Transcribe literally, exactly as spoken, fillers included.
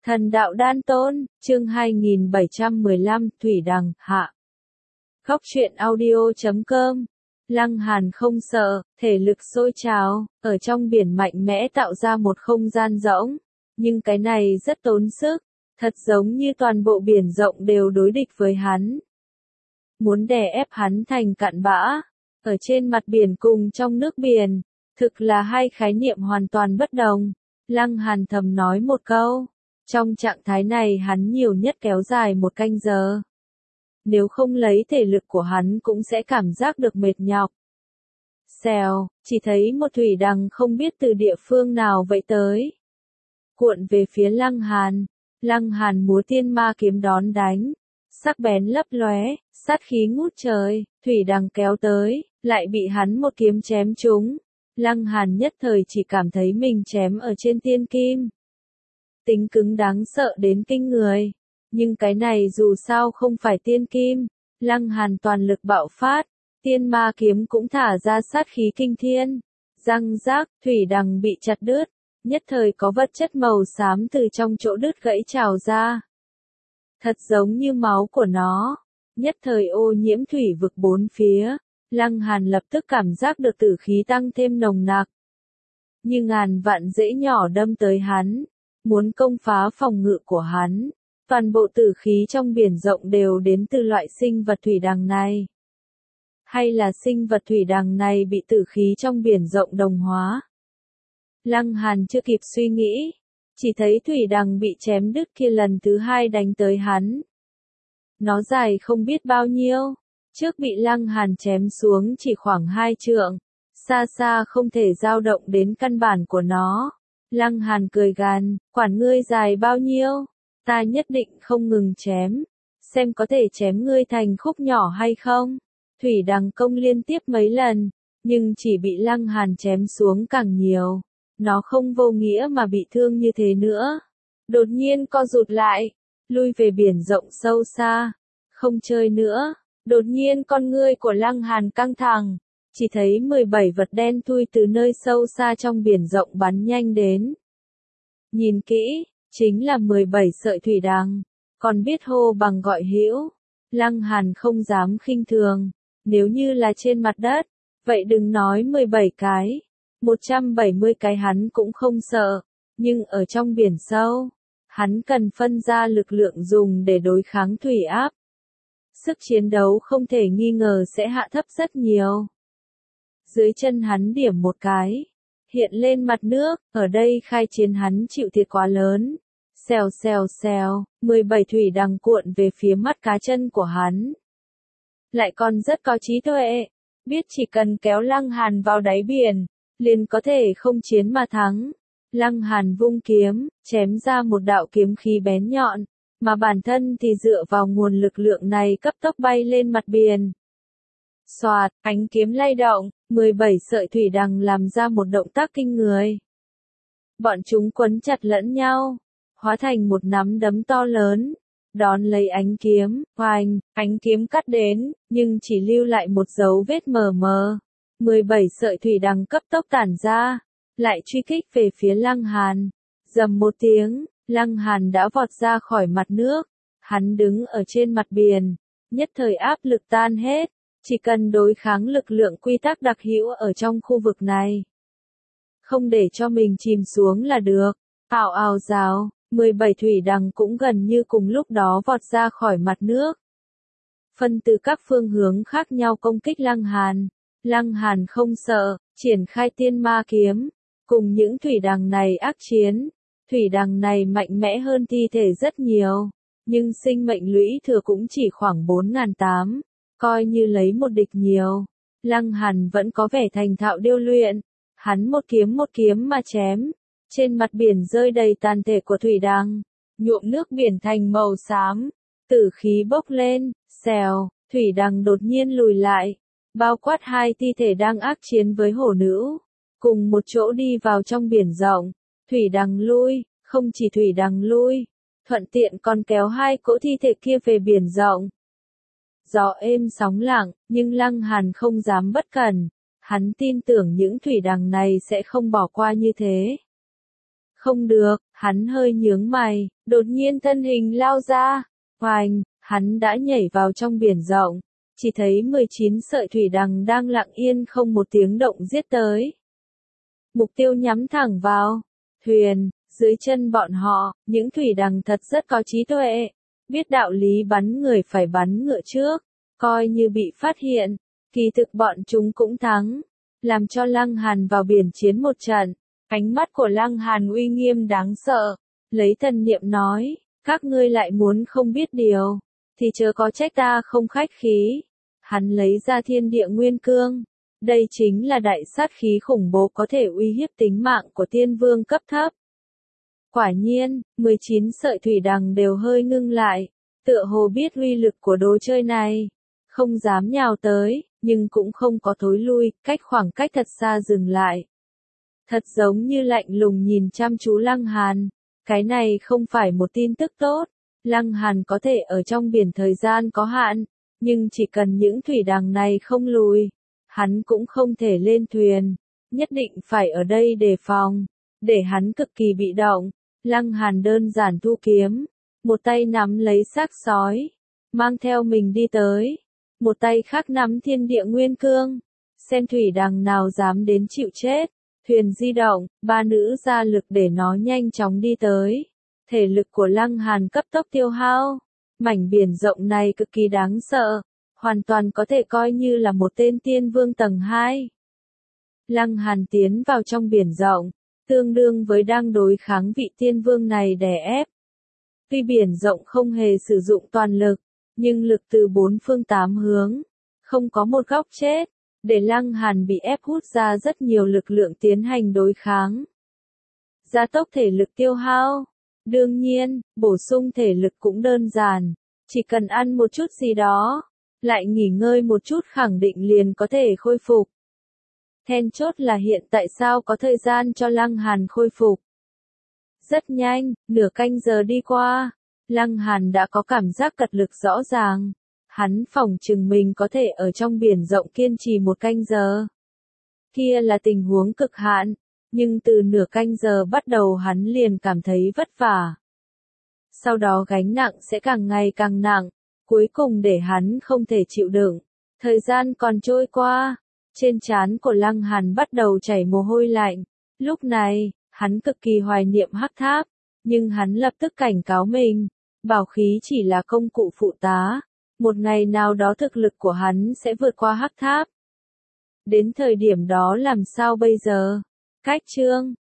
Thần đạo đan tôn, chương hai nghìn bảy trăm mười lăm, Thủy Đằng, hạ. Góc truyện audio chấm com. Lăng Hàn không sợ, thể lực sôi trào, ở trong biển mạnh mẽ tạo ra một không gian rỗng. Nhưng cái này rất tốn sức, thật giống như toàn bộ biển rộng đều đối địch với hắn. Muốn đè ép hắn thành cặn bã, ở trên mặt biển cùng trong nước biển, thực là hai khái niệm hoàn toàn bất đồng. Lăng Hàn thầm nói một câu. Trong trạng thái này hắn nhiều nhất kéo dài một canh giờ. Nếu không lấy thể lực của hắn cũng sẽ cảm giác được mệt nhọc. Xèo, chỉ thấy một thủy đằng không biết từ địa phương nào vậy tới. Cuộn về phía Lăng Hàn, Lăng Hàn múa tiên ma kiếm đón đánh. Sắc bén lấp lóe, sát khí ngút trời, thủy đằng kéo tới, lại bị hắn một kiếm chém trúng. Lăng Hàn nhất thời chỉ cảm thấy mình chém ở trên tiên kim. Tính cứng đáng sợ đến kinh người. Nhưng cái này dù sao không phải tiên kim. Lăng Hàn toàn lực bạo phát. Tiên ma kiếm cũng thả ra sát khí kinh thiên. Răng rác, thủy đằng bị chặt đứt. Nhất thời có vật chất màu xám từ trong chỗ đứt gãy trào ra. Thật giống như máu của nó. Nhất thời ô nhiễm thủy vực bốn phía. Lăng Hàn lập tức cảm giác được tử khí tăng thêm nồng nặc. Như ngàn vạn rễ nhỏ đâm tới hắn. Muốn công phá phòng ngự của hắn. Toàn bộ tử khí trong biển rộng đều đến từ loại sinh vật thủy đằng này. Hay là sinh vật thủy đằng này bị tử khí trong biển rộng đồng hóa? Lăng Hàn chưa kịp suy nghĩ. Chỉ thấy thủy đằng bị chém đứt kia lần thứ hai đánh tới hắn. Nó dài không biết bao nhiêu. Trước bị Lăng Hàn chém xuống chỉ khoảng hai trượng. Xa xa không thể dao động đến căn bản của nó. Lăng Hàn cười gằn, quản ngươi dài bao nhiêu, ta nhất định không ngừng chém, xem có thể chém ngươi thành khúc nhỏ hay không. Thủy đằng công liên tiếp mấy lần, nhưng chỉ bị Lăng Hàn chém xuống càng nhiều. Nó không vô nghĩa mà bị thương như thế nữa. Đột nhiên co rụt lại, lui về biển rộng sâu xa, không chơi nữa. Đột nhiên con ngươi của Lăng Hàn căng thẳng. Chỉ thấy mười bảy vật đen thui từ nơi sâu xa trong biển rộng bắn nhanh đến. Nhìn kỹ, chính là mười bảy sợi thủy đằng, còn biết hô bằng gọi hữu. Lăng Hàn không dám khinh thường, nếu như là trên mặt đất, vậy đừng nói mười bảy cái, một trăm bảy mươi cái hắn cũng không sợ, nhưng ở trong biển sâu, hắn cần phân ra lực lượng dùng để đối kháng thủy áp. Sức chiến đấu không thể nghi ngờ sẽ hạ thấp rất nhiều. Dưới chân hắn điểm một cái, hiện lên mặt nước, ở đây khai chiến hắn chịu thiệt quá lớn. Xèo xèo xèo, mười bảy thủy đằng cuộn về phía mắt cá chân của hắn. Lại còn rất có trí tuệ, biết chỉ cần kéo Lăng Hàn vào đáy biển, liền có thể không chiến mà thắng. Lăng Hàn vung kiếm, chém ra một đạo kiếm khí bén nhọn, mà bản thân thì dựa vào nguồn lực lượng này cấp tốc bay lên mặt biển. Xoạt, ánh kiếm lay động, mười bảy sợi thủy đằng làm ra một động tác kinh người. Bọn chúng quấn chặt lẫn nhau, hóa thành một nắm đấm to lớn, đón lấy ánh kiếm, oanh, ánh kiếm cắt đến, nhưng chỉ lưu lại một dấu vết mờ mờ. mười bảy sợi thủy đằng cấp tốc tản ra, lại truy kích về phía Lăng Hàn. Rầm một tiếng, Lăng Hàn đã vọt ra khỏi mặt nước, hắn đứng ở trên mặt biển, nhất thời áp lực tan hết. Chỉ cần đối kháng lực lượng quy tắc đặc hữu ở trong khu vực này. Không để cho mình chìm xuống là được. Ào ào rào, mười bảy thủy đằng cũng gần như cùng lúc đó vọt ra khỏi mặt nước. Phân từ các phương hướng khác nhau công kích Lăng Hàn. Lăng Hàn không sợ, triển khai tiên ma kiếm. Cùng những thủy đằng này ác chiến. Thủy đằng này mạnh mẽ hơn thi thể rất nhiều. Nhưng sinh mệnh lũy thừa cũng chỉ khoảng bốn nghìn tám trăm. Coi như lấy một địch nhiều, Lăng Hàn vẫn có vẻ thành thạo điêu luyện. Hắn một kiếm một kiếm mà chém, trên mặt biển rơi đầy tàn thể của thủy đằng, nhuộm nước biển thành màu xám, tử khí bốc lên, xèo, thủy đằng đột nhiên lùi lại, bao quát hai thi thể đang ác chiến với hổ nữ, cùng một chỗ đi vào trong biển rộng. Thủy đằng lui, không chỉ thủy đằng lui, thuận tiện còn kéo hai cỗ thi thể kia về biển rộng. Gió êm sóng lặng, nhưng Lăng Hàn không dám bất cẩn. Hắn tin tưởng những thủy đằng này sẽ không bỏ qua như thế. Không được, hắn hơi nhướng mày, đột nhiên thân hình lao ra. Oanh, hắn đã nhảy vào trong biển rộng. Chỉ thấy mười chín sợi thủy đằng đang lặng yên không một tiếng động giết tới. Mục tiêu nhắm thẳng vào thuyền, dưới chân bọn họ, những thủy đằng thật rất có trí tuệ. Biết đạo lý bắn người phải bắn ngựa trước, coi như bị phát hiện, kỳ thực bọn chúng cũng thắng. Làm cho Lăng Hàn vào biển chiến một trận. Ánh mắt của Lăng Hàn uy nghiêm đáng sợ, lấy thần niệm nói, các ngươi lại muốn không biết điều, thì chớ có trách ta không khách khí. Hắn lấy ra thiên địa nguyên cương, đây chính là đại sát khí khủng bố có thể uy hiếp tính mạng của tiên vương cấp thấp. Quả nhiên, mười chín sợi thủy đằng đều hơi ngưng lại, tựa hồ biết uy lực của đồ chơi này, không dám nhào tới, nhưng cũng không có thối lui, cách khoảng cách thật xa dừng lại. Thật giống như lạnh lùng nhìn chăm chú Lăng Hàn. Cái này không phải một tin tức tốt. Lăng Hàn có thể ở trong biển thời gian có hạn, nhưng chỉ cần những thủy đằng này không lùi, hắn cũng không thể lên thuyền. Nhất định phải ở đây đề phòng, để hắn cực kỳ bị động. Lăng Hàn đơn giản thu kiếm, một tay nắm lấy xác sói, mang theo mình đi tới. Một tay khác nắm thiên địa nguyên cương, xem thủy đằng nào dám đến chịu chết. Thuyền di động, ba nữ ra lực để nó nhanh chóng đi tới. Thể lực của Lăng Hàn cấp tốc tiêu hao. Mảnh biển rộng này cực kỳ đáng sợ, hoàn toàn có thể coi như là một tên tiên vương tầng hai. Lăng Hàn tiến vào trong biển rộng, tương đương với đang đối kháng vị tiên vương này đè ép. Tuy biển rộng không hề sử dụng toàn lực, nhưng lực từ bốn phương tám hướng, không có một góc chết. Để Lăng Hàn bị ép hút ra rất nhiều lực lượng tiến hành đối kháng. Gia tốc thể lực tiêu hao. Đương nhiên, bổ sung thể lực cũng đơn giản. Chỉ cần ăn một chút gì đó, lại nghỉ ngơi một chút khẳng định liền có thể khôi phục. Then chốt là hiện tại sao có thời gian cho Lăng Hàn khôi phục. Rất nhanh, nửa canh giờ đi qua, Lăng Hàn đã có cảm giác cật lực rõ ràng. Hắn phỏng chừng mình có thể ở trong biển rộng kiên trì một canh giờ. Kia là tình huống cực hạn, nhưng từ nửa canh giờ bắt đầu hắn liền cảm thấy vất vả. Sau đó gánh nặng sẽ càng ngày càng nặng, cuối cùng để hắn không thể chịu đựng. Thời gian còn trôi qua, trên trán của Lăng Hàn bắt đầu chảy mồ hôi lạnh. Lúc này, hắn cực kỳ hoài niệm Hắc Tháp, nhưng hắn lập tức cảnh cáo mình, bảo khí chỉ là công cụ phụ tá. Một ngày nào đó thực lực của hắn sẽ vượt qua Hắc Tháp. Đến thời điểm đó làm sao bây giờ? Cách chương